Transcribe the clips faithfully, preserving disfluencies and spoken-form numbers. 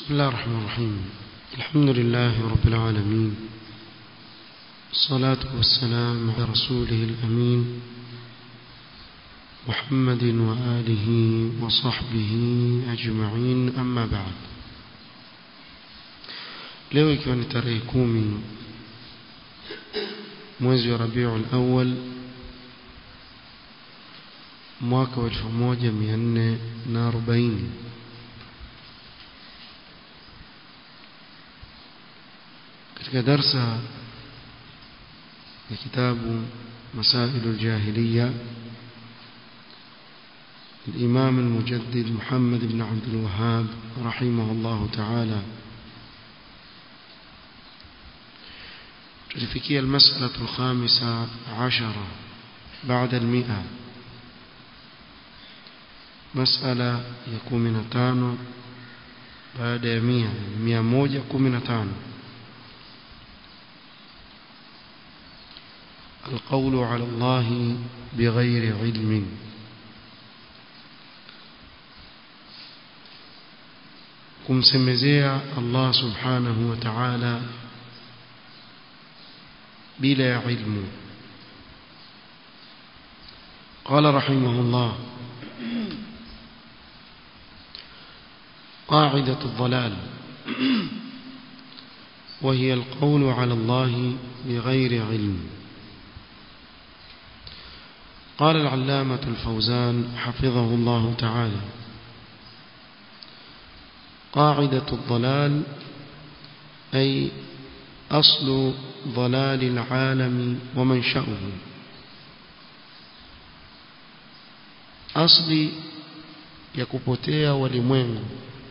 بسم الله الرحمن الرحيم. الحمد لله رب العالمين، الصلاة والسلام على رسوله الأمين محمد وآله وصحبه أجمعين، أما بعد. leo ikiwa ni tarehe kumi mwezi wa Rabiul Awwal mwaka wa elfu moja mia nne na arobaini, katika darsa ya kitabu Masailul Jahiliya الإمام المجدد محمد بن عبد الوهاب رحمه الله تعالى، تلفكي المسألة الخامسة عشرة بعد المئة، مسألة يكون من تانو بعد مئة مئة موجة يكون من تانو. القول على الله بغير علم. kumsemezea Allah subhanahu wa ta'ala bila ilmu. قال رحمه الله: قاعدة الضلال وهي القول على الله بغير علم. قال العلامة الفوزان حفظه الله تعالى: قاعدة الضلال أي أصل ضلال العالم ومنشأه، أصل يكوبوتيا walimwengu,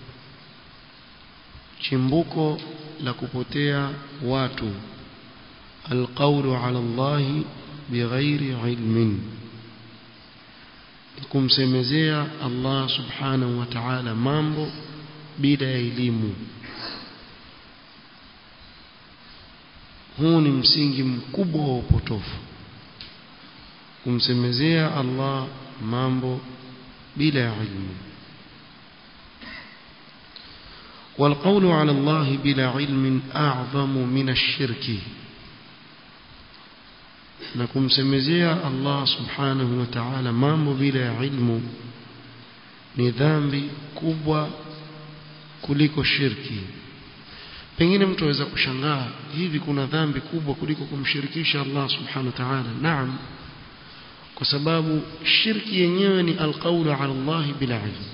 chimbuko la kupotea watu. القول على الله بغير علم، kumsemezea Allah subhanahu wa ta'ala mambo bila elimu. Huu ni msingi mkubwa wa upotofu, kumsemezea Allah mambo bila ilmu. والقول على الله بلا علم أعظم من الشرك، na kumsemezea Allah subhanahu wa ta'ala mambo bila ilmu ni dhambi kubwa kuliko shirki. Pengine mtu aweza kushangaa, hivi kuna dhambi kubwa kuliko kumshirikisha Allah subhanahu wa ta'ala? Naam, kwa sababu shirki yenyewe ni alqawlu ala Allah bila ilm.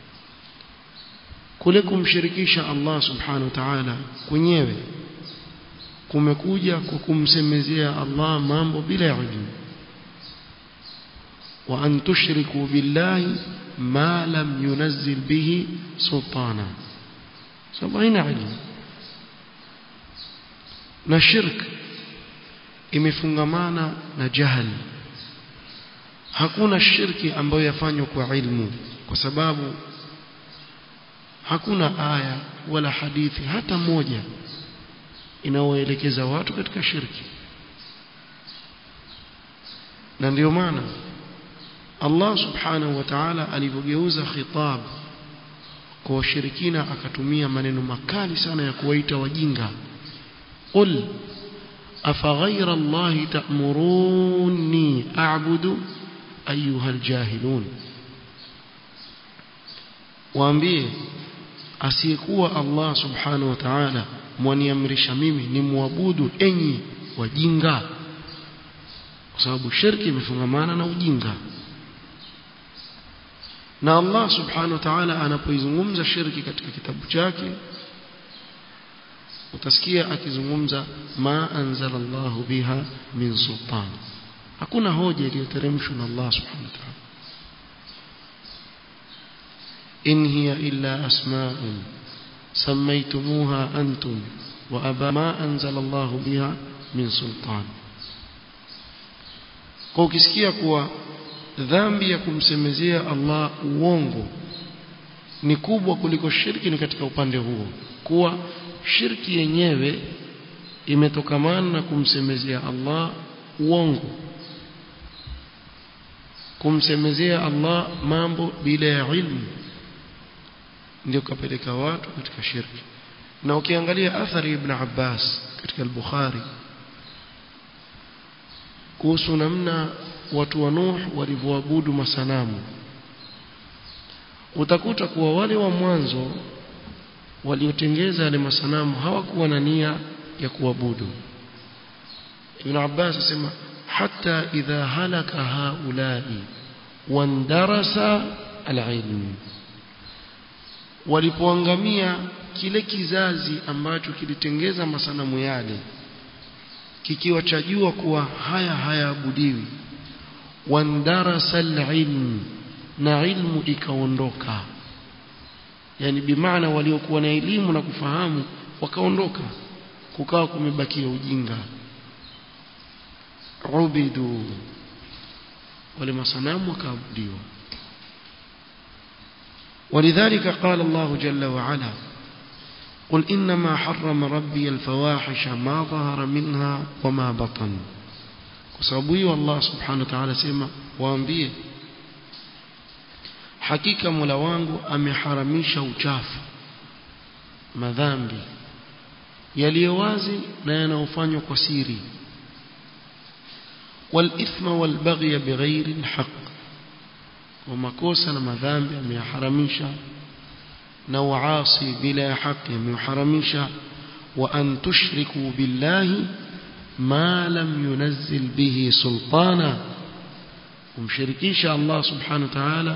Kule kumshirikisha Allah subhanahu wa ta'ala kwenyewe kumekuja kwa kumsemezea Allah mambo bila ilmu. wa an tushriku billahi ma lam yunazzil bihi sultana, sababu haina ilmu. Na shirk imefungamana na jahal. Hakuna shirki ambayo yafanywa kwa ilmu, kwa sababu hakuna aya wala hadithi hata moja inayoelekeza watu katika shirki. Na ndio maana Allah subhanahu wa ta'ala alipogeuza khitab kwa washirikina akatumia maneno makali sana ya kuwaita wajinga. Qul afaghayra Allahi ta'muruni a'budu ayyuhal jahilun, waambie asiyekuwa Allah subhanahu wa ta'ala mwaniamrisha mimi ni muabudu enyi wajinga, kwa sababu shirki imefungamana na ujinga. Na Allah subhanahu wa ta'ala anapoizungumza shirki katika kitabu chake, utasikia akizungumza ma anzala Allahu biha min sultan. Hakuna hoja iliyoteremshwa na Allah subhanahu wa ta'ala. in hiya illa asma'un sammaytumuha antum wa aba ma anzala Allahu biha min sultan. Kwa ukisikia kuwa dhambi ya kumsemezea Allah uongo ni kubwa kuliko shirki, ni katika upande huo kuwa shirki yenyewe imetokamana na kumsemezea Allah uongo, kumsemezea Allah mambo bila ya ilmu. ndio kapeleka watu katika shirki. Na ukiangalia athari ibn Abbas katika al-Bukhari kuhusu namna watu wa Nuh walivyoabudu masanamu, utakuta kuwa wale wa mwanzo waliotengeza yale masanamu hawakuwa na nia ya kuabudu. Ibn Abbas asema hatta idha halaka haulai wandarasa al-ilm, walipoangamia kile kizazi ambacho kilitengeza masanamu yale kikiwa chajua kuwa haya hayaabudiwi, wandarasa al-ilm, na ilmu ikaondoka. Yani bimaana waliokuwa na elimu na kufahamu wakaondoka, kukawa kumebakia ujinga. Ubidu, wale masanamu wakaabudiwa. ولذلك قال الله جل وعلا قل إنما حرم ربي الفواحش ما ظهر منها وما بطن. وصابوه الله سبحانه وتعالى سيما وانبيه hakika Mola wangu ameharamisha uchafu, madhambi yaliyo wazi na yanayofanywa kwa siri, wal ithma wal baghy bighairi al haqq, wa makosa na madhambi ameharamisha, na uasi bila haki ameharamisha, wa an tushriku billahi ma lam yunzil bihi sultana, kumshirikisha Allah subhanahu wa ta'ala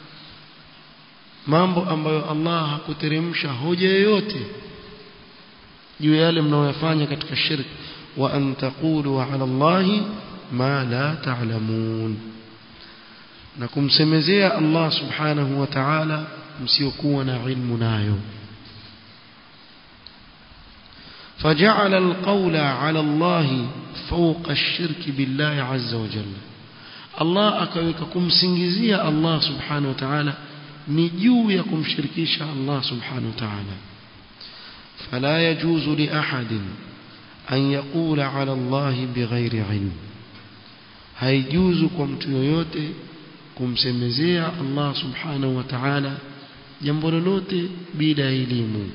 mambo ambayo Allah hakuteremsha hoja yoyote juu yale mnaoyafanya katika shirki. Wa an taqulu ala Allahi ma la ta'lamun, na kumsemezea Allah subhanahu wa ta'ala msiokuwa na ilmu nayo. فجعل القول على الله فوق الشرك بالله عز وجل. الله akaweka kumsingizia Allah subhanahu wa ta'ala ni juu ya kumshirikisha Allah subhanahu wa ta'ala. فلا يجوز لأحد أن يقول على الله بغير علم, haijuzu kwa mtu yoyote kumsemezea Allah subhanahu wa ta'ala jambo lolote bila elimu.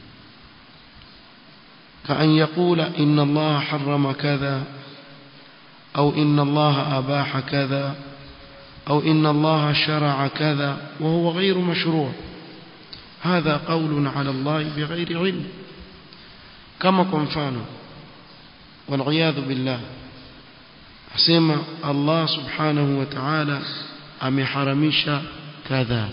كأن يقول إن الله حرم كذا, أو إن الله أباح كذا, أو إن الله شرع كذا وهو غير مشروع. هذا قول على الله بغير علم. كما كنفانه والعياذ بالله حسيما الله سبحانه وتعالى ameharamisha kadha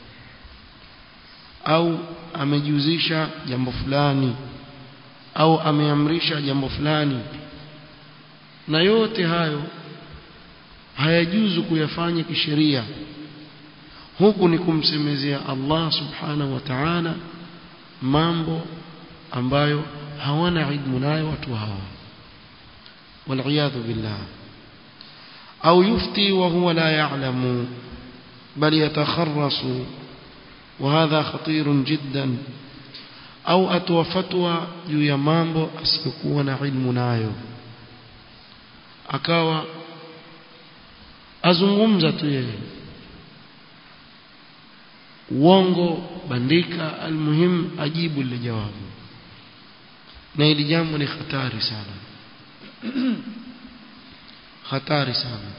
au amejuzisha jambo fulani au ameamrisha jambo fulani, na yote hayo hayajuzu kuyafanya kisheria. Huku ni kumsemezea Allah subhanahu wa ta'ala mambo ambayo hawana ilmu nayo watu hawa, wal'iyadhu billah. Au yufti wa huwa la ya'lamu bal yatakharrasu, wa hadha khatirun jiddan. Au atoa fatwa juu ya mambo asiyokuwa na ilmu nayo, akawa azungumza tu yeye, uongo bandika, almuhim ajibu lile jawabu. Na hili jambo ni hatari sana hatari sana.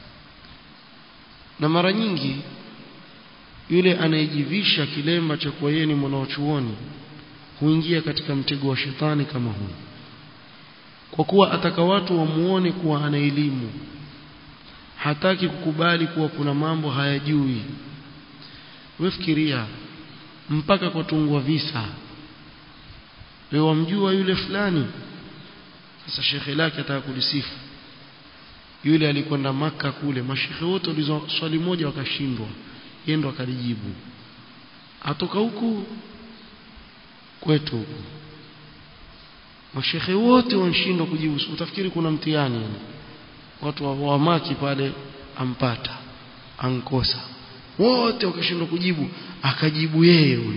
Na mara nyingi yule anayejivisha kilemba cha kuwa yeye ni mwanachuoni huingia katika mtego wa shetani kama huu, kwa kuwa ataka watu wamuone kuwa ana elimu, hataki kukubali kuwa kuna mambo hayajui. Wefikiria mpaka kutungwa visa, wewe wamjua yule fulani, sasa shekhe lake ataka kulisifu. Yule alikwenda Maka kule, mashekhe wote walizo swali moja wakashindwa, yeye ndo akalijibu. Atoka huku kwetu huku, mashekhe wote wanashindwa kujibu. Utafikiri kuna mtihani yani, watu wa, wa maki pale ampata ankosa, wote wakashindwa kujibu, akajibu yeye huyo.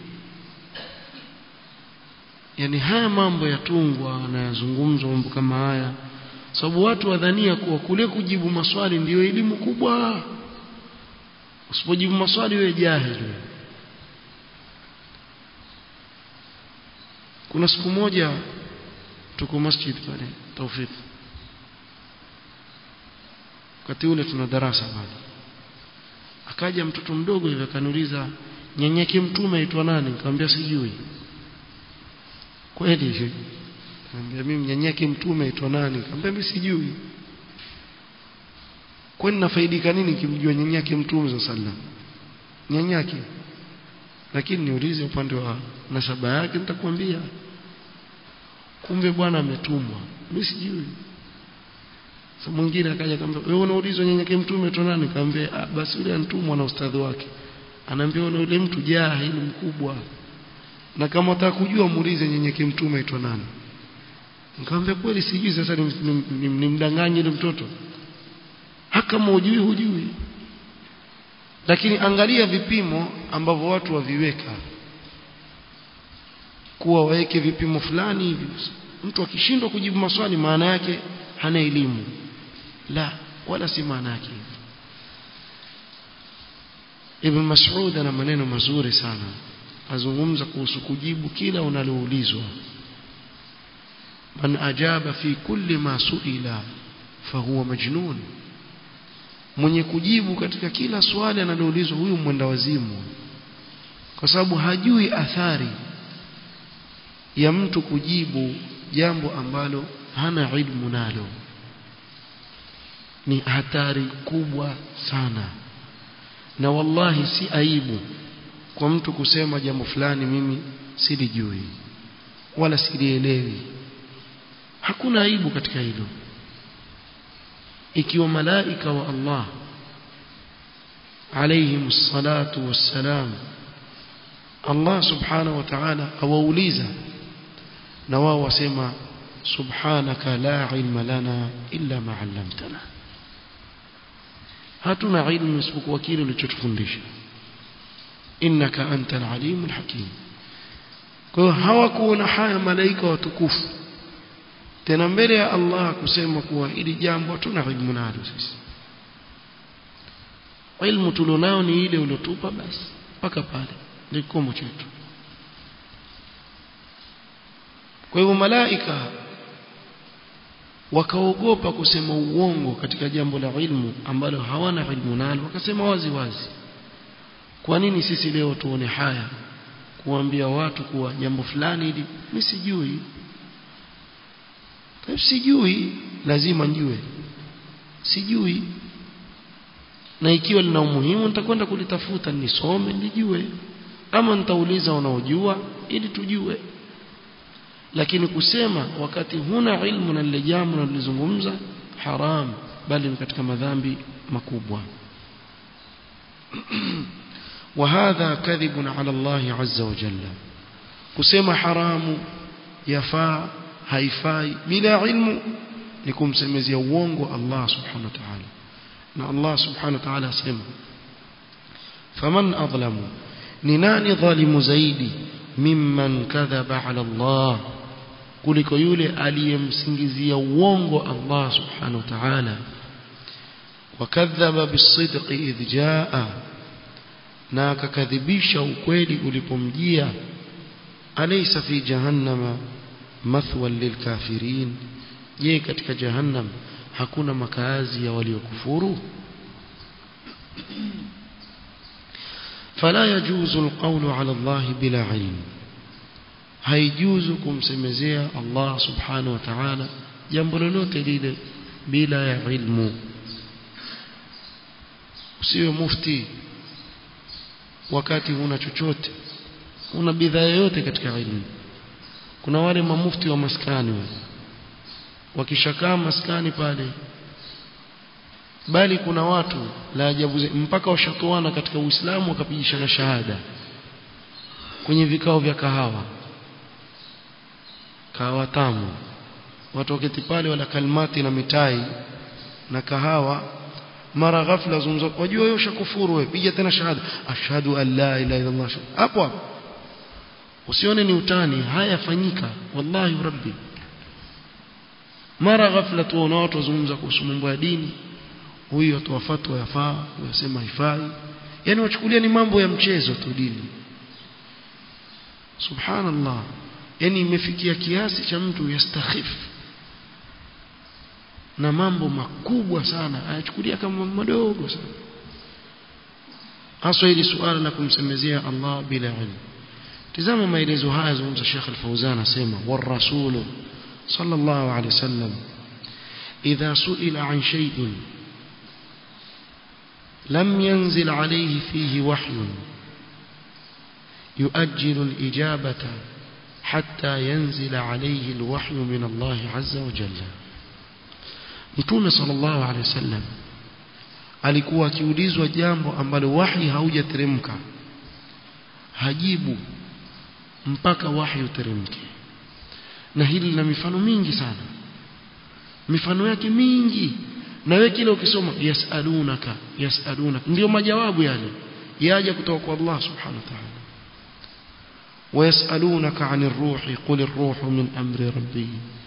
Yani haya mambo yatungwa na yazungumzwa mambo kama haya sababu watu wadhania kuwa kule kujibu maswali ndio elimu kubwa. Usipojibu maswali wewe jahili. kuna siku moja tuko masjid pale Tawfik, wakati ule tuna darasa pale, akaja mtoto mdogo hivi akaniuliza nyenyeke mtume aitwa nani? Nikamwambia sijui. Kweli hivi? Nikamwambia mimi nyenyeke mtume aitwa nani? Nikamwambia mimi sijui. Kwani nafaidika nini kimjua nyenyeke mtume sallallahu alaihi wasallam? Nyenyeke. Lakini niulize upande wa nasaba yake nitakwambia. Kumbe bwana ametumwa. Mimi sijui. Sasa mwingine akaja akamwambia wewe unaulizwa nyenyeke mtume aitwa nani? Nikamwambia ah, basi yule antumwa na ustadhi wake. Anaambia una yule mtu jahili mkubwa, na kama unataka kujua muulize nyenyeke mtume aitwa nani. Nikamwambia kweli sijui. Sasa nimdanganye yule mtoto? Hakama hujui hujui. Lakini angalia vipimo ambavyo watu waviweka, kuwa waweke vipimo fulani hivi. Mtu akishindwa kujibu maswali maana yake hana elimu. La, wala si maana yake. Ibn Mas'ud ana maneno mazuri sana, azungumza kuhusu kujibu kila unaloulizwa. Man ajaba fi kulli ma suila fahuwa majnun, mwenye kujibu katika kila swali analoulizwa huyu mwenda wazimu, kwa sababu hajui athari ya mtu kujibu jambo ambalo hana ilmu nalo. Ni hatari kubwa sana, na wallahi si aibu kwa mtu kusema jambo fulani mimi silijui wala silielewi. Hakuna aibu katika hilo. Ikiwa malaika wa Allah alayhim salatu wassalam, Allah subhanahu wa ta'ala awauliza na wao wasema subhanaka la ilma lana illa ma 'allamtana, hatuna ilmu isipokuwa kile ulichotufundisha, innaka antal alimul hakim. Kwa hiyo hawakuona haya malaika watukufu tena mbele ya Allah kusema kuwa hili jambo hatuna ilmu nalo sisi, ilmu tulionao ni ile uliotupa basi, mpaka pale ndio kikomo chetu. Kwa hivyo malaika wakaogopa kusema uongo katika jambo la ilmu ambalo hawana ilmu nalo, wakasema wazi wazi. Kwa nini sisi leo tuone haya kuambia watu kuwa jambo fulani hili mimi sijui? Sijui, lazima njue sijui, na ikiwa lina umuhimu nitakwenda kulitafuta nisome nijue, ama nitauliza wanaojua ili tujue. Lakini kusema wakati huna ilmu na lile jambo unalozungumza haram, bali ni katika madhambi makubwa. وهذا كذب على الله عز وجل, kusema haramu yafaa haifai bila ilmu ni kumsemezea uongo Allah subhanahu wa ta'ala. Na Allah subhanahu wa ta'ala asema faman adlamu, ni nani dhalimu zaidi mimman kadhaba ala Allah, kuliko yule aliyemsingizia uongo Allah subhanahu wa ta'ala. Wakadhaba bisidqi idh jaa, na akakadhibisha ukweli ulipomjia. Alaysa fi jahannama mathwan lilkafirin, je katika jahannam hakuna makazi ya waliokufuru? Fala yajuzu alqawlu ala Allah bila ilm, haijuzu kumsemezea Allah subhanahu wa ta'ala jambo lolote lile bila ya ilmu. Usiwe mufti wakati huna chochote, una bidhaa yoyote katika ilmu. Kuna wale mamufti wa maskani wakishakaa maskani pale, bali kuna watu la ajabu mpaka washatoana katika Uislamu wakapigishana shahada kwenye vikao vya kahawa, kahawa tamu, watu waketi pale wala kalmati na mitai na kahawa. Mara ghafla zungumza, wajua wewe ushakufuru, wewe piga tena shahada, ashhadu an la ilaha illa Allah. Hapo usione ni utani, haya yafanyika wallahi rabbi. Mara ghafla tuona watu wazungumza kuhusu mambo ya dini, huyu atoa fatwa yafaa, unasema haifai, yani wachukulia ni mambo ya mchezo tu dini. Subhanallah, yani imefikia kiasi cha mtu yastakhif na mambo makubwa sana ayachukulia kama madogo sana, hasa hili suala la kumsemezea Allah bila ilmu. tazama maelezo haya zungumza Sheikh Al-Fawzan asema war-rasul sallallahu alayhi wasallam idha su'ila an shay'in lam yanzil alayhi fihi wahyun yu'ajjilu al-ijabata hatta yanzila alayhi al-wahyu min Allah azza wa jalla. Mtume sallallahu alayhi wasallam alikuwa akiulizwa jambo ambalo wahi haujateremka, hajibu mpaka wahi uteremke. Na hili lina mifano mingi sana, mifano yake mingi, na wewe kile ukisoma yasalunaka yasalunaka ndio majawabu yale yaje kutoka kwa Allah subhanahu wa ta'ala. ويسألونك عن الروح قل الروح من أمر ربي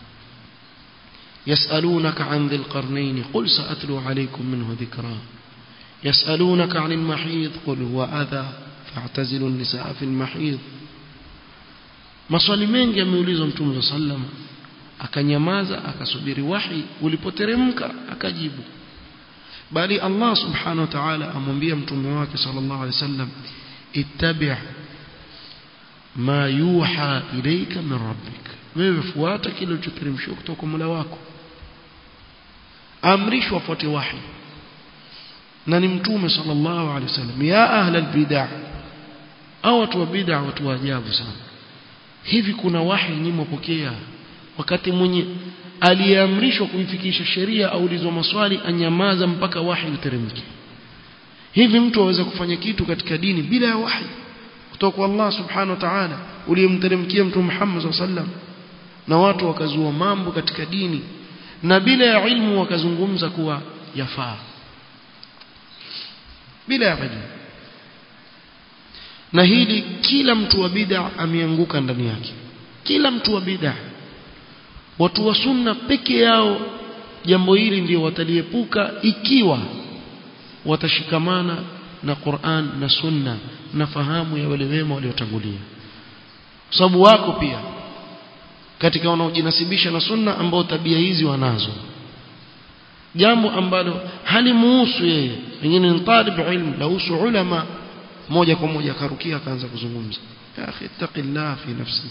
يسألونك عن ذي القرنين قل سأتلو عليكم منه ذكرا يسألونك عن المحيض قل هو أذى فاعتزلوا النساء في المحيض. maswali mengi yameulizwa Mtume sallam, akanyamaza akasubiri wahi ulipoteremka akajibu. Bali Allah subhanahu wa ta'ala amwambia mtume wake sallallahu alaihi wasallam ittabi' ma yuha ilayka min rabbik, wewe fuata kile ulichoteremshwa kutoka kwa Mola wako. Amrishwa fuate wahi na ni mtume sallallahu alaihi wasallam. Ya ahla albid'ah, au watu wa bid'ah, watu wa ajabu sana. Hivi kuna wahi nyinyi mpokea wakati mwenye aliamrishwa kuifikisha sheria aulizwa maswali anyamaza mpaka wahi uteremke? Hivi mtu aweza kufanya kitu katika dini bila ya wahi kutoka kwa Allah subhanahu wa ta'ala uliyemteremkia Mtume Muhammad sallallahu alaihi wasallam? Na watu wakazua mambo katika dini na bila ya ilmu wakazungumza kuwa yafaa bila ya ilmu. Na hili kila mtu wa bid'a ameanguka ndani yake, kila mtu wa bid'a. Watu wa sunna peke yao jambo hili ndio wataliepuka ikiwa watashikamana na Qur'an na sunna na fahamu ya wale wema waliotangulia. Sababu wako pia katika wanaojinasibisha na sunna ambao tabia hizi wanazo, jambo ambalo halimuhusu yeye, pengine ni talib ilmu la husu ulama, moja kwa moja akarukia akaanza kuzungumza ya akhi taqillah fi nafsik,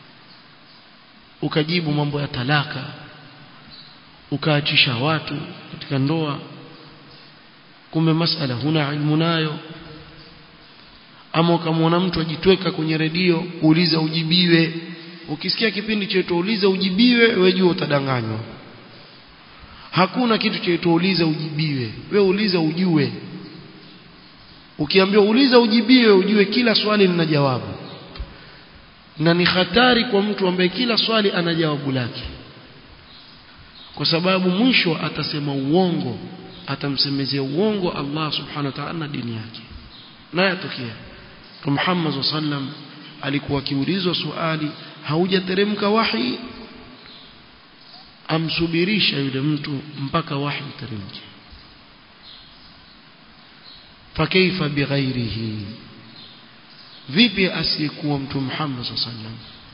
ukajibu mambo ya talaka, ukaachisha watu katika ndoa, kumbe masala huna ilmu nayo. Ama ukamwona mtu ajitweka kwenye redio uliza ujibiwe, ukisikia kipindi chetu uliza ujibiwe wewe jua utadanganywa. Hakuna kitu chetu uliza ujibiwe, wewe uliza ujue. Ukiambiwa uliza ujibiwe ujue kila swali lina jawabu, na ni hatari kwa mtu ambaye kila swali ana jawabu lake, kwa sababu mwisho atasema uongo, atamsemezea uongo Allah subhanahu wa ta'ala na dini yake. Na yatokea Muhammad sallallahu alaihi wasallam alikuwa akiulizwa swali haujateremka wahi, amsubirisha yule mtu mpaka wahi uteremke. Fakaifa bighairihi, vipi asiyekuwa mtu Muhammad sallallahu alaihi wasallam?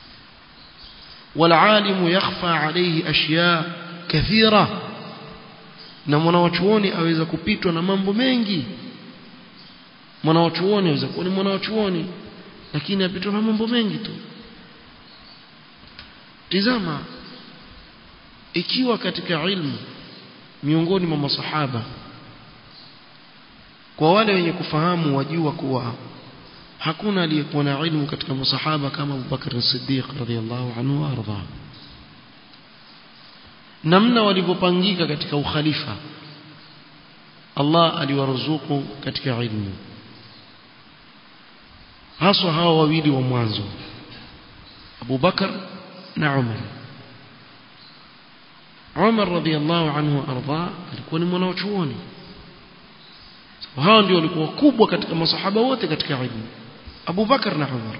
Walalimu yakhfa alayhi ashya kathira, na mwanachuoni aweza kupitwa na mambo mengi. Mwanachuoni aweza kuwa ni mwanachuoni lakini apitwa na mambo mengi tu. Tizama, ikiwa katika ilmu miongoni mwa masahaba, kwa wale wenye kufahamu wajua kuwa hakuna aliyekuwa na ilmu katika masahaba kama Abu Bakr as-Siddiq radhiyallahu anhu arda. Namna walivyopangika katika ukhalifa, Allah aliwaruzuku katika ilmu, haswa hawa wawili wa mwanzo, Abu Bakr na Umar. Umar radhiyallahu anhu arda alikuwa ni mwanachuoni, hao ndio walikuwa kubwa katika masahaba wote katika ilmu, Abu Bakr na Umar.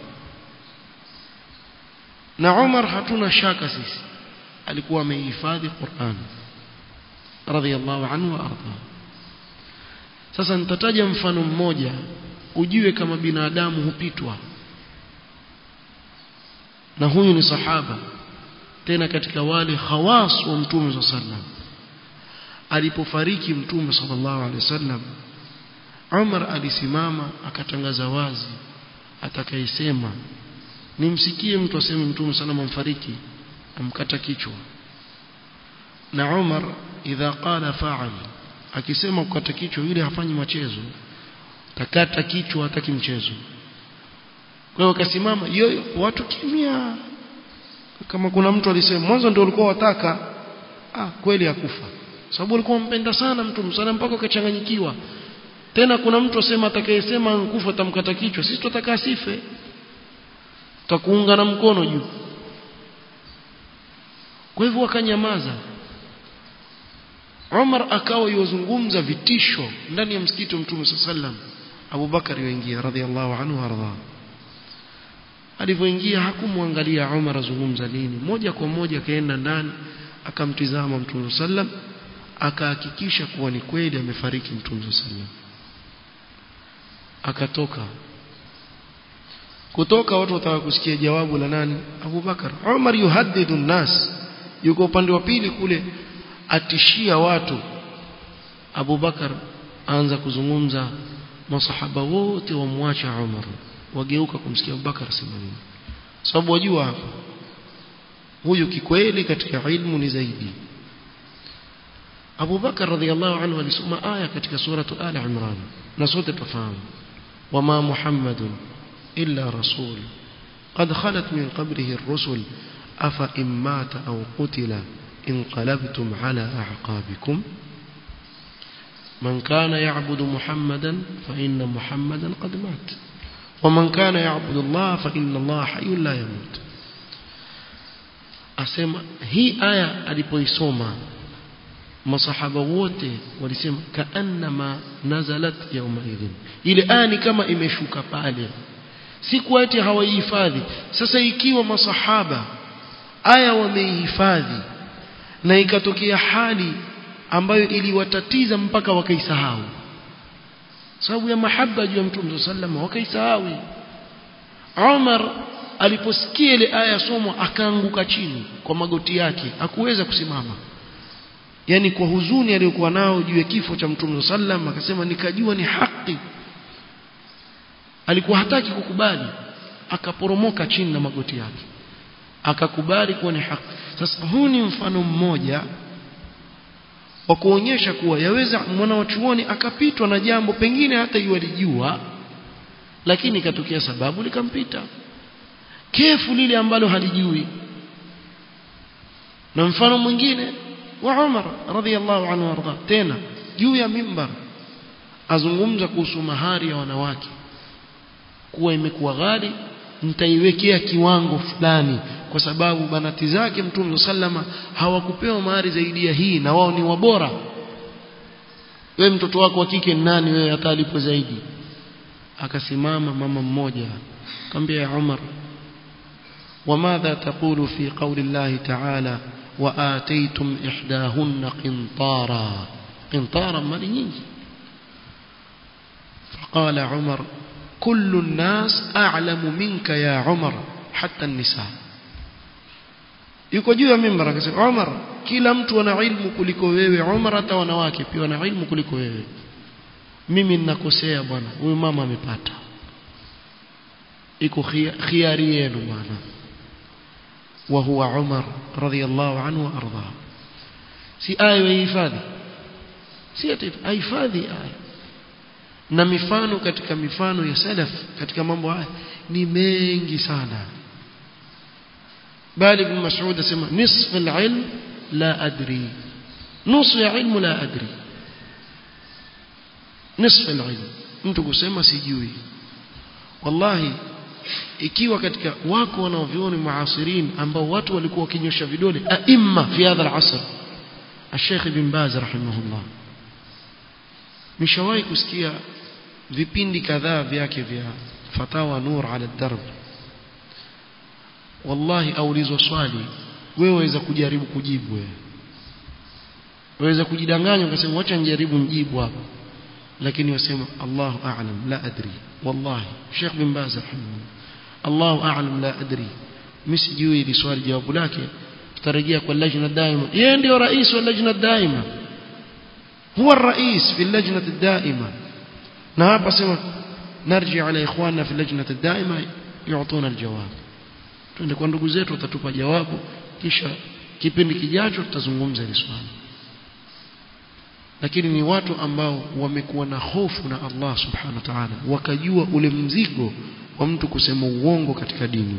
Na Umar hatuna shaka sisi alikuwa amehifadhi Qur'an radhiyallahu anhu arda. Sasa nitataja mfano mmoja ujue kama binadamu hupitwa. na huyu ni sahaba tena katika wale khawas wa mtume sallallahu alaihi wasallam. Alipofariki mtume sallallahu alaihi wasallam, Umar alisimama akatangaza wazi, atakayesema nimsikie mtu aseme mtume sallallahu amfariki, amkata kichwa. Na Umar idha qala fa'al, akisema kukata kichwa yule hafanyi machezo, takata kichwa hataki mchezo. Kwa hiyo akasimama yoyo, watu kimya. Kama kuna mtu alisema mwanzo ndio ulikuwa wataka, ah kweli akufa, sababu alikuwa mpenda sana mtume sana mpaka akachanganyikiwa. Tena kuna mtu asema atakayesema nkufa tamkata kichwa, sisi tutaka asife, tutakuunga na mkono juu. Kwa hivyo akanyamaza. Umar akawa yozungumza vitisho ndani ya msikiti wa Mtume sallallahu alaihi wasallam. Abu Bakar yuingia radhiallahu anhu arda. Alipoingia hakumwangalia Umar azungumza nini, moja kwa moja kaenda ndani akamtizama Mtume sallallahu alaihi wasallam, akahakikisha kuwa ni kweli amefariki Mtume sallallahu alaihi wasallam. Akatoka. Kutoka watu wataka kusikia jawabu la nani? Abu Bakar. Umar yuhaddidu nas, yuko upande wa pili kule atishia watu. Abu Bakar aanza kuzungumza, masahaba wote wamwacha Umar, wageuka kumsikia Abu Bakar sema nini, sababu wajua hapa huyu kikweli katika ilmu ni zaidi. Abu Bakar radhiallahu anhu alisoma aya katika suratu Ali Imran, na sote tufahamu, wama Muhammadun illa rasul qad khalat min qabrihi ar-rusul afa immata aw qutila انقلبتم على أعقابكم من كان يعبد محمدا فإن محمدا قد مات ومن كان يعبد الله فإن الله حي لا يموت. أسمع هي آية alipoisoma masahaba wote walisema kaannama nazalat yawma idhin, ile aya ni kama imeshuka pale, si kwa eti hawaihifadhi. Sasa ikiwa masahaba aya wameihifadhi na ikatokea hali ambayo iliwatatiza mpaka wakaisahau, sababu ya mahaba juu ya Mtume sallallahu wakaisahau. Umar aliposikia ile aya somwa akaanguka chini kwa magoti yake, hakuweza kusimama, yani kwa huzuni aliyokuwa nao juu ya kifo cha Mtume sallallahu, akasema nikajua ni haki. Alikuwa hataki kukubali, akaporomoka chini na magoti yake, akakubali kuwa ni haki. Sasa huu ni mfano mmoja wa kuonyesha kuwa yaweza mwana wa chuoni akapitwa na jambo pengine hata yualijua, lakini ikatokea sababu likampita, kefu lile ambalo halijui. Na mfano mwingine wa Umar radhiallahu anhu arda, tena juu ya mimbar azungumza kuhusu mahari ya wanawake, kuwa imekuwa ghali, nitaiwekea kiwango fulani kwa sababu banati zake Mtume sallama hawakupewa mahari zaidi ya hii na wao ni wabora. Wewe mtoto wako wa kike nani wewe atalipo zaidi? Akasimama mama mmoja akamwambia ya Umar, وماذا تقول في قول الله تعالى وآتيتم إحداهن قنطارا قنطارا مالي nyingi. فقال عمر كل الناس أعلم منك يا عمر حتى النساء. yuko juu ya mimbar akasema, Umar, kila mtu ana ilmu kuliko wewe Umar, hata wanawake pia wana ilmu kuliko wewe. Mimi ninakosea bwana, huyu mama amepata, iko khiari yenu bwana. Wa huwa Umar radhiyallahu anhu arda. Si aya hifadhi, si ati hifadhi aya. Na mifano katika mifano ya salaf katika mambo haya ni mengi sana. bali ibn Mas'ud asema nisf al-ilm la adri, nusu ya ilmu la adri. Nisf al-ilm mtu kusema sijui. Wallahi ikiwa katika wako wanaovioni muasirin ambao watu walikuwa wakinyosha vidole aimma fi hadha al-asr, Sheikh Ibn Baz rahimahullah, nishawahi kusikia vipindi kadhaa vyake vya fatawa nur ala darb. Wallahi aulizwa swali, wewe waweza kujaribu kujibu, wewe waweza kujidanganya ukasema acha nijaribu nijibu hapa, lakini wasema Allahu a'lam la adri. Wallahi Sheikh Ibn Baz rahimahullah, Allahu a'lam la adri, mimi sijui hili swali jawabu lake tutarejea kwa lajna daima yeye ndio rais wa lajna daima huwa rais fi lajna daima na hapa sema narji ala ikhwana fi lajna daima yu'tuna aljawab twende kwa ndugu zetu watatupa jawabu kisha kipindi kijacho tutazungumza hili swali lakini ni watu ambao wamekuwa na hofu na Allah subhanahu wa ta'ala wakajua ule mzigo wa mtu kusema uongo katika dini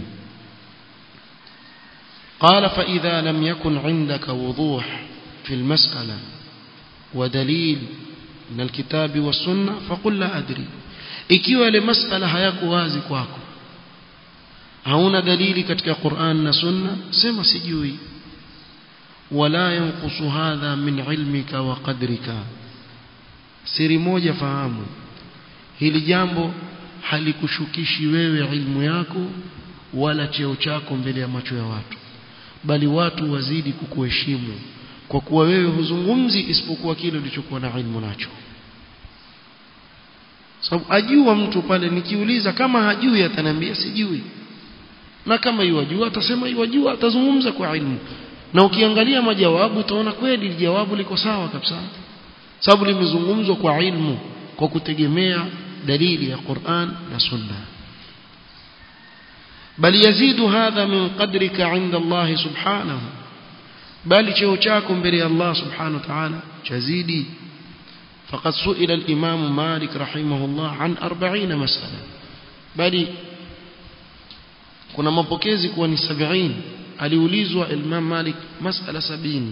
قال فإذا لم يكن عندك وضوح في المسألة ودليل من الكتاب والسنة فقل لا أدري ikiwa ile masala hayako wazi kwako hauna dalili katika Qur'an na Sunna sema sijui wala yanqusu hadha min ilmika wa qadrika siri moja fahamu hili jambo halikushukishi wewe ilmu yako wala cheo chako mbele ya macho ya watu bali watu wazidi kukuheshimu kwa kuwa wewe huzungumzi isipokuwa kile ulichokuwa na ilmu nacho sababu ajua mtu pale nikiuliza kama hajui ataniambia sijui na kama yajua atasema yajua atazungumza kwa ilmu na ukiangalia majawabu utaona kweli jawabu liko sawa kabisa sababu limezungumzwa kwa ilmu kwa kutegemea dalili ya Qur'an na Sunna bali yazidu hadha min qadrika 'inda Allah subhanahu bali cheo chako mbele ya Allah subhanahu wa ta'ala chazidi faqad su'ila al-imam Malik rahimahullah an arobaini mas'ala bali kuna mapokezi kuwa ni sabini aliulizwa Imam Malik mas'ala sabini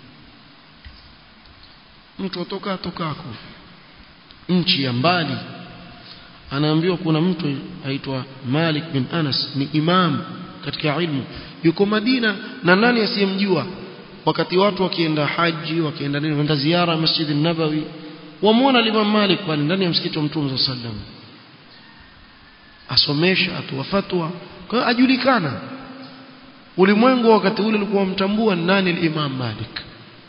mtu kutoka tokako nchi ya mbali anaambiwa kuna mtu aitwa Malik bin Anas ni imam katika ilmu yuko Madina na nani asiyemjua wakati watu wakienda haji wakienda nini wenda ziara Masjid an-Nabawi wamuona Imam Malik pale ndani ya msikiti wa Mtume sallallahu alaihi wasallam asomesha atoa fatwa kwa ajulikana ulimwengu wakati ule ulikuwa mtambua nani al-Imam Malik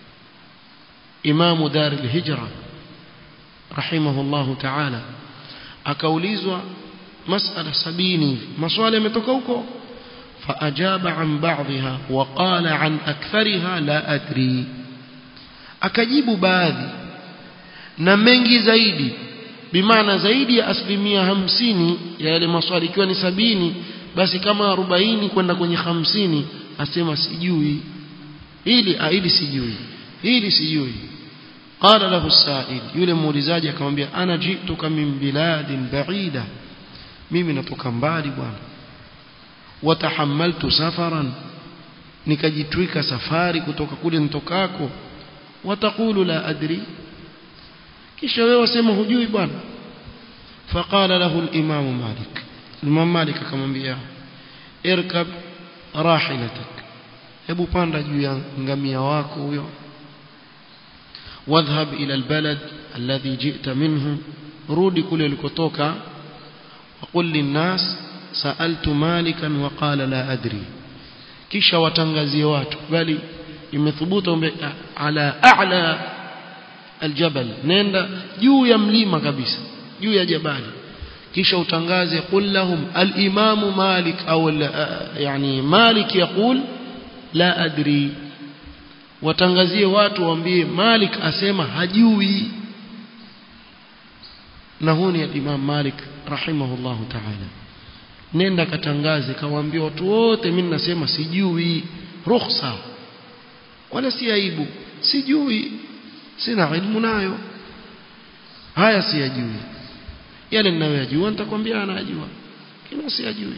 imamu dar al-hijra rahimahullahu ta'ala akaulizwa mas'ala sabini maswali yametoka huko faajaba an ba'dha wa qala an akthariha la adri akajibu baadhi na mengi zaidi bimaana zaidi ya asilimia hamsini ya yale maswali ikiwa ni sabini basi kama arobaini kwenda kwenye hamsini asema sijui hili hili sijui hili sijui qala lahu as-sa'il yule muulizaji akamwambia ana jituka min biladin ba'ida mimi natoka mbali bwana watahammaltu safaran nikajitwika safari kutoka kule nitokako watakulu la adri kisha wewe wasema hujui bwana faqala lahu al-imam Malik Imam Malik akamwambia irkab rahilatak hebu panda juu ya ngamia wako huyo wadhhab ila albalad alladhi ji'ta minhu rudi kule ulikotoka waqul linnas sa'altu malikan wa qala la adri kisha watangazie watu bali imethubuta ala a'la aljabal nenda juu ya mlima kabisa juu ya jabali kisha utangaze qul lahum al-imam Malik au yani Malik yaqul la adri watangazie watu waambie Malik asema hajui na huni al-imam Malik rahimahullahu ta'ala nenda katangaze kawaambie watu wote mimi nasema sijui rukhsa wala si aibu sijui sina elimu nayo haya siyajui yale ninayojua nitakwambia anajua kila siyajui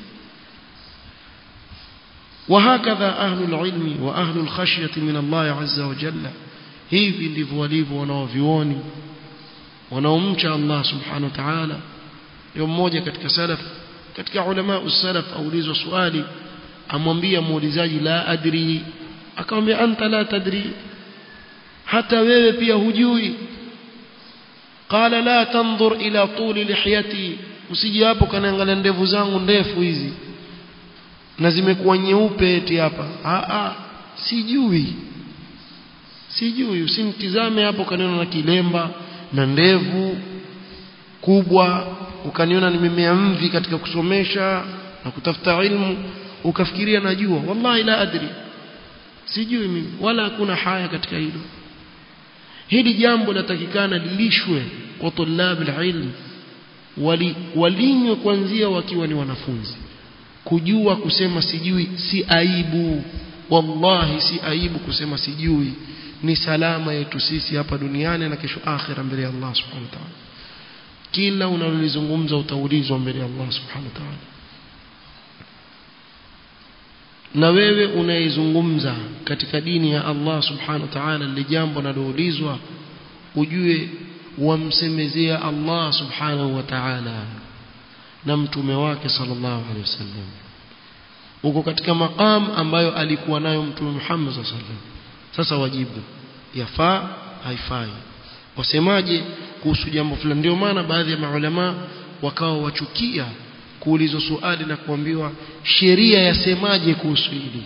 وهكذا أهل العلم وأهل الخشية من الله عز وجل hivi ndivyo walivyo wanaovioni wanaomcha Allah subhanahu wa ta'ala yule mmoja katika salaf katika ulama usalaf aulizwa swali amwambia muulizaji la adri akamwambia anta la tadri hata wewe pia hujui qala la tanzur ila tuli lihiyati usije hapo kanaangalia ndevu zangu ndefu hizi na zimekuwa nyeupe eti hapa a a sijui sijui usimtizame hapo kaniona na kilemba na ndevu kubwa ukaniona nimemea mvi katika kusomesha na kutafuta ilmu ukafikiria najua, wallahi la adri, sijui mimi, wala hakuna haya katika hilo. Hili jambo latakikana lilishwe kwa tulab alilm, wali walinywe kuanzia wakiwa ni wanafunzi. Kujua kusema sijui si aibu, wallahi si aibu kusema sijui, ni salama yetu sisi hapa duniani na kesho akhira mbele ya Allah subhanahu wa ta'ala. Kila unalolizungumza utaulizwa mbele ya Allah subhanahu wa ta'ala. Na wewe unaizungumza katika dini ya Allah subhanahu wa ta'ala lile jambo linaloulizwa, ujue wamsemezea Allah subhanahu wa ta'ala na mtume wake sallallahu alaihi wasallam. Uko katika maqam ambayo alikuwa nayo mtume Muhammad sallallahu alaihi wasallam. Sasa wajibu yafaa haifai, wasemaje kuhusu jambo fulani. Ndio maana baadhi ya maulama wakawa wachukia kuulizwa swali na kuambiwa sheria yasemaje kuhusu hili.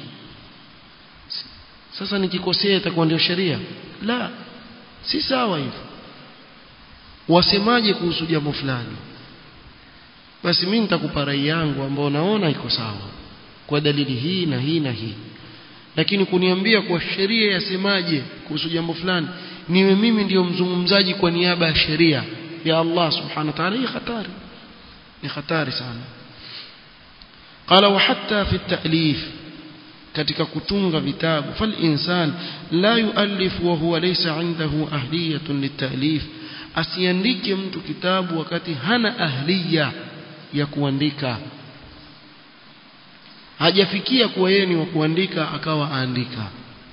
Sasa nikikosea itakuwa ndio sheria? La, si sawa hivyo. Wasemaje kuhusu jambo fulani? Basi mimi nitakupa rai yangu ambayo naona iko sawa kwa dalili hii na hii na hii. Lakini kuniambia kwa sheria yasemaje kuhusu jambo fulani, niwe mimi ndio mzungumzaji kwa niaba ya sheria ya Allah subhanahu wa ta'ala, hii hatari, ni hatari sana. Qala wa hatta fi at-ta'lif, katika kutunga vitabu, fal insan la yuallif wa huwa laysa indahu ahliyatun lit-ta'lif, asiandike mtu kitabu wakati hana ahliya ya kuandika, hajafikia kuwa yeye ni wa kuandika akawa aandika.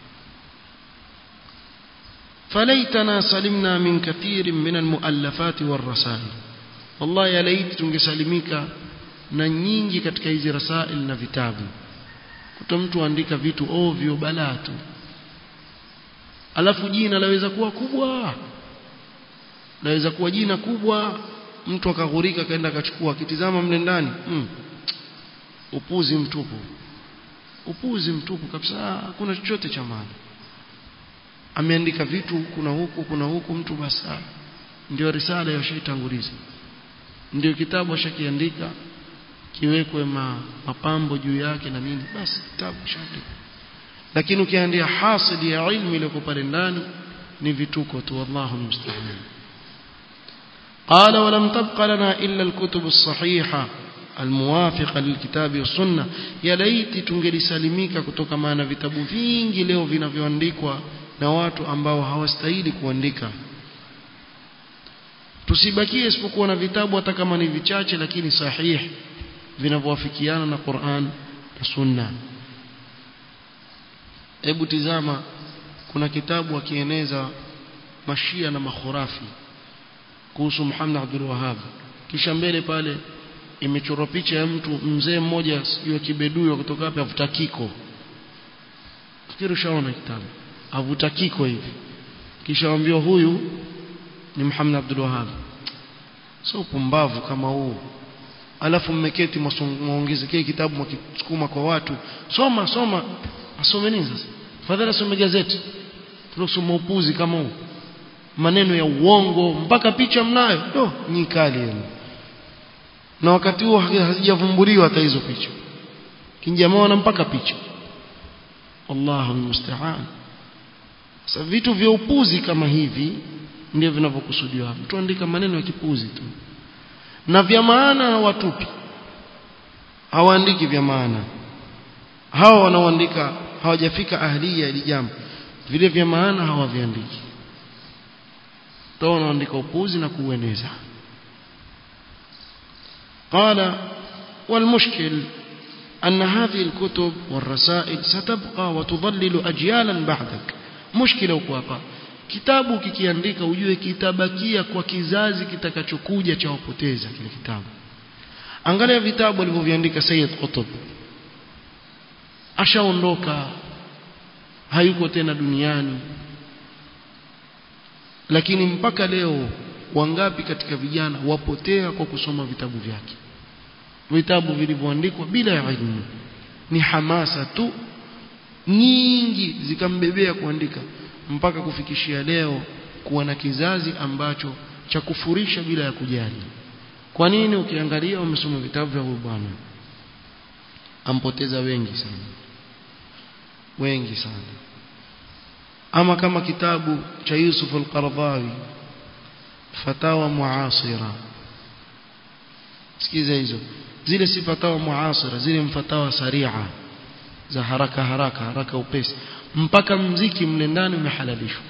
falaitana salimna min kathirin min almuallafati warrasail, wallahi ya laiti tungesalimika na nyingi katika hizi rasail na vitabu. Kuta mtu andika vitu ovyo balaa tu, alafu jina laweza kuwa kubwa, laweza kuwa jina kubwa, mtu akaghurika kaenda akachukua, kitizama mle ndani mm. upuzi mtupu, upuzi mtupu kabisa, hakuna chochote cha maana. Ameandika vitu kuna huku kuna huku, mtu basa ndio risala ya shaitanguliza, ndio kitabu ashakiandika kiwekwe ma, mapambo juu yake na nini, basi kitabu shaandika. Lakini ukiandia hasili ya ilmu ile kwa pale ndani ni vituko tu, wallahu musta'an. Qala wa lam tabqa lana illa al-kutub as-sahiha almuwafiqa lilkitabi was-sunnah, ya laiti tungelisalimika kutoka maana vitabu vingi leo vinavyoandikwa na watu ambao hawastahili kuandika. Tusibakie isipokuwa na vitabu hata kama ni vichache lakini sahihi vinavyowafikiana na Qur'an na Sunna. Hebu tizama, kuna kitabu akieneza mashia na makhurafi kuhusu Muhammad Abdul Wahhab, kisha mbele pale imechorwa picha ya mtu mzee mmoja sio kibedui kutoka hapa avuta kiko. Fikiri ushaona kitabu avuta kiko hivi, kisha waambiwa huyu ni Muhammad Abdul Wahhab. So pumbavu kama huu, alafu mmeketi muongezekee kitabu mkisukuma kwa watu, soma soma, asome nini sasa? Fadhali asome gazeti, tunasoma upuzi kama huu, maneno ya uongo mpaka picha mnayo, do nyikali yenu. Na wakati huo hazijavumbuliwa hata hizo picha, kinjamaa na mpaka picha. Allahu musta'an. Sasa vitu vya upuzi kama hivi ndio vinavyokusudiwa. Mtu andika maneno ya kipuzi tu, na vya maana watupi, hawaandiki vya maana. Hao wanaoandika hawajafika ahliya ili jambo, vile vya maana hawaviandiki, ndio wanaandika upuzi na kuueneza. قال والمشكل أن هذه الكتب والرسائل ستبقى وتضلل أجيالا بعدك. مشكلة وكوابا kitabu kikiandika ujue kitabakia kwa kizazi kitakachokuja cha wapoteza kile kitabu. Angalia vitabu alivyoviandika Sayyid Qutb, ashaondoka, hayuko tena duniani, lakini mpaka leo wangapi katika vijana wapotea kwa kusoma vitabu vyake, vitabu vilivyoandikwa bila ya elimu, ni hamasa tu nyingi zikambebea kuandika mpaka kufikishia leo kuwa na kizazi ambacho cha kufurisha bila ya kujali. Kwa nini? Ukiangalia wamesoma vitabu vya bwana. ampoteza wengi sana wengi sana. Ama kama kitabu cha Yusuf al-Qaradawi fatawa muasira, sikiza hizo zile si fatawa muasira, zile mfatawa saria za haraka haraka haraka upesi, mpaka mziki mle ndani umehalalishwa.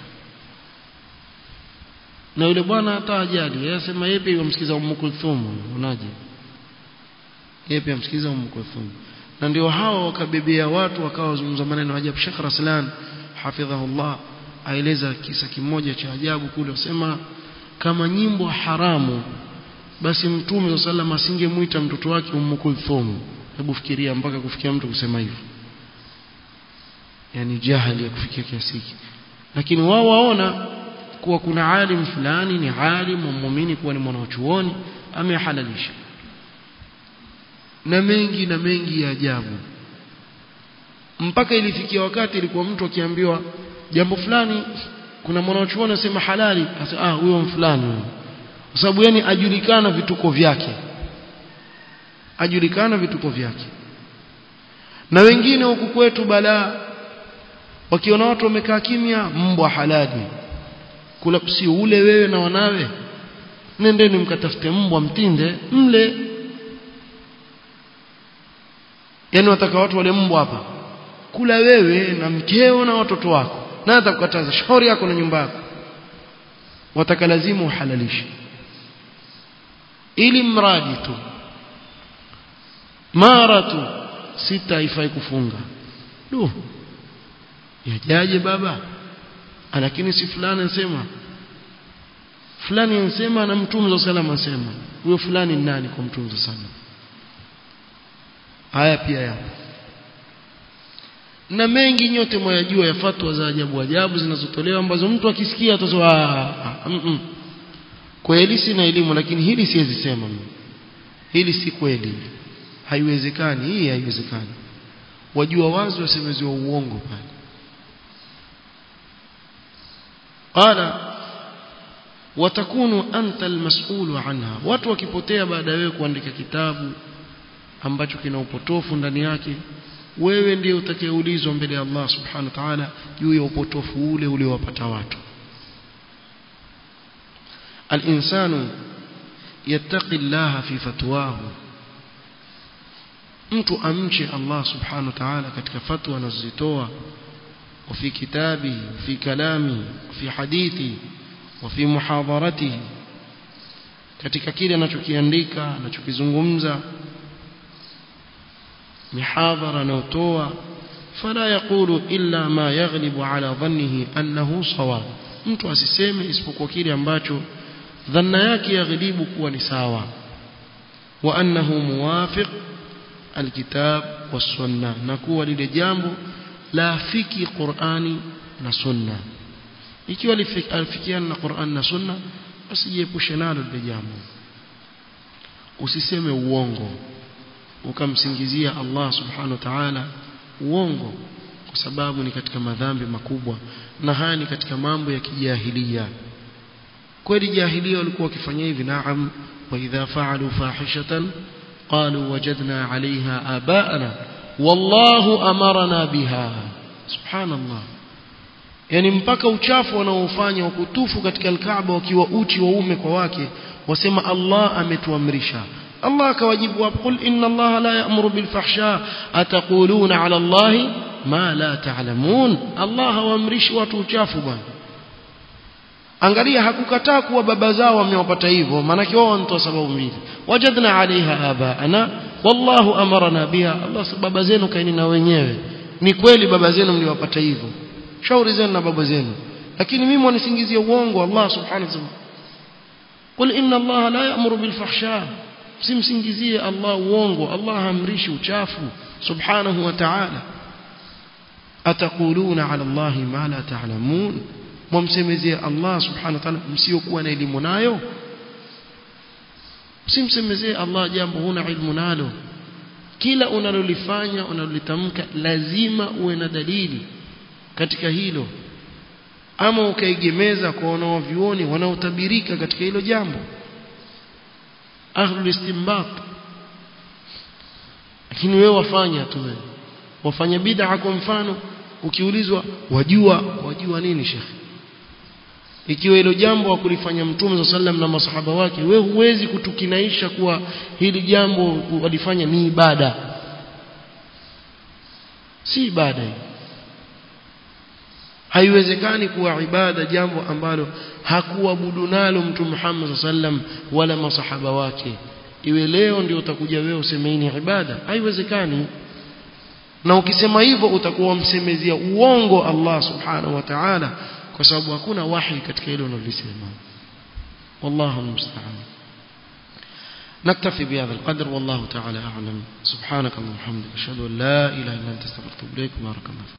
Na yule bwana hata ajali, yeye asema yeye pia yomsikiza Umm Kulthum, unaje yeye pia msikiza Umm Kulthum. Na ndio hao wakabebea watu wakawa wazungumza maneno ajabu. Sheikh Raslan hafidhahullah aeleza kisa kimoja cha ajabu kule, usema kama nyimbo haramu basi Mtume sallallahu alayhi wasallam asingemuita mtoto wake Umm Kulthum. Hebu fikiria mpaka kufikia mtu kusema hivyo, yani jahili ya kufikia kiasi hiki. Lakini wao waona kuwa kuna alim fulani ni alim muumini, kuwa ni mwanachuoni, amehalalisha. Na mengi na mengi ya ajabu, mpaka ilifikia wakati ilikuwa mtu akiambiwa jambo fulani, kuna mwanachuoni anasema halali, asa ah huyo fulani, kwa sababu yani ajulikana vituko vyake, ajulikana vituko vyake. Na wengine huku kwetu balaa, wakiona watu wamekaa kimya, mbwa halali, kula si ule wewe na wanawe, nendeni mkatafute mbwa mtinde mle. Yani wataka watu wale mbwa hapa, kula wewe na mkeo na watoto wako, na atakukataza shauri yako na nyumba yako, wataka lazima uhalalishe ili mradi tu mara tu sita haifai kufunga. Du, yajaje baba? Lakini si fulani anasema, fulani anasema na Mtume sallallahu alayhi wasallam anasema. Huyo fulani ni nani kwa Mtume sallallahu alayhi wasallam? Haya pia yapo. Na mengi nyote mwayajua ya fatwa za ajabu ajabu zinazotolewa, ambazo mtu akisikia atazwa mm kweli sina elimu, lakini hili siwezi sema mimi, hili si kweli, haiwezekani, hii haiwezekani. Wajua wazi wasemeziwa uongo pale. Qala watakunu anta almas'ulu anha, watu wakipotea baada wewe kuandika kitabu ambacho kina upotofu ndani yake, wewe ndiye utakayeulizwa mbele ya Allah subhanahu wa ta'ala juu ya upotofu ule uliowapata watu. Al-insanu yattaqi Allah fi fatwahu, mtu amche Allah subhanahu wa ta'ala katika fatwa anazozitoa, وفي كتابه وفي كلامه وفي حديثه وفي محاضرته, katika kile anachokiandika anachokizungumza, mihadhara anaotoa. Fala yaqulu illa ma yaghlibu ala dhannihi annahu sawab, mtu asiseme isipokuwa kile ambacho dhanna yake yaghlibu kuwa ni sawa, wa annahu muwafiq alkitab was-sunnah, na kuwa lile jambo la fiki Qur'ani na Sunna. Ikiwa alifikiana na Qur'an na Sunna, basi jiepushe nalo lile jambo. Usiseme uongo ukamsingizia Allah subhanahu wa ta'ala uongo, kwa sababu ni katika madhambi makubwa, na haya ni katika mambo ya kijahilia. Kweli jahilia walikuwa wakifanya hivi, naam, wa idha fa'alu fahishatan qalu wajadna 'alayha aba'ana wallahu amarna biha. Subhanallah, yani mpaka uchafu wanaofanya wa kutufu katika al-Kaaba wakiwa uchi waume kwa wake, wasema Allah ametuamrisha. Allah akawajibu hapo, qul inna Allah la ya'muru bil fahsha ataquluna 'ala Allah ma la ta'lamun. Allah hawaamrishi watu uchafu bwana. Angalia, hakukataa kuwa baba zao wamewapata hivyo, maana wao wanatoa sababu mbili, wajadna 'alayha aba'ana wallahu amarna biha. Allah, baba zenu kaini na wenyewe, ni kweli baba zenu mliwapata hivyo, shauri zenu na baba zenu, lakini mimi wanisingizia uongo. Allah subhanahu wa ta'ala, qul inna Allah la ya'muru bil fahsha, simsingizie Allah uongo. Allah haamrishi uchafu subhanahu wa ta'ala. ataquluna 'ala Allah ma la ta'lamun, mumsemezee Allah subhanahu wa ta'ala msiokuwa na elimu nayo. Usimsemezee Allah jambo huna ilmu nalo. Kila unalolifanya unalolitamka lazima uwe na dalili katika hilo, ama ukaigemeza kwa wanaovioni wanaotabirika katika hilo jambo, ahlul istinbat. lakini wewe wafanya tu wewe wafanya bid'a kwa mfano ukiulizwa wajua wajua nini shekhi ikiwa hilo jambo akulifanya mtume sallam na masahaba wake wewe huwezi kutukinaisha kuwa hili jambo walifanya ni ibada si ibada hii haiwezekani kuwa ibada jambo ambalo hakuabudu nalo mtume Muhammad sallam wala masahaba wake iwe leo ndio utakuja wewe useme ni ibada haiwezekani na ukisema hivyo utakuwa msemezia uongo Allah subhanahu wa ta'ala kwa sababu hakuna wahi katika hilo unalosema wallahu musta'an نكتفي بهذا القدر والله تعالى أعلم سبحانك اللهم وبحمدك أشهد أن لا إله إلا أنت استغفرك وأتوب إليك بارك الله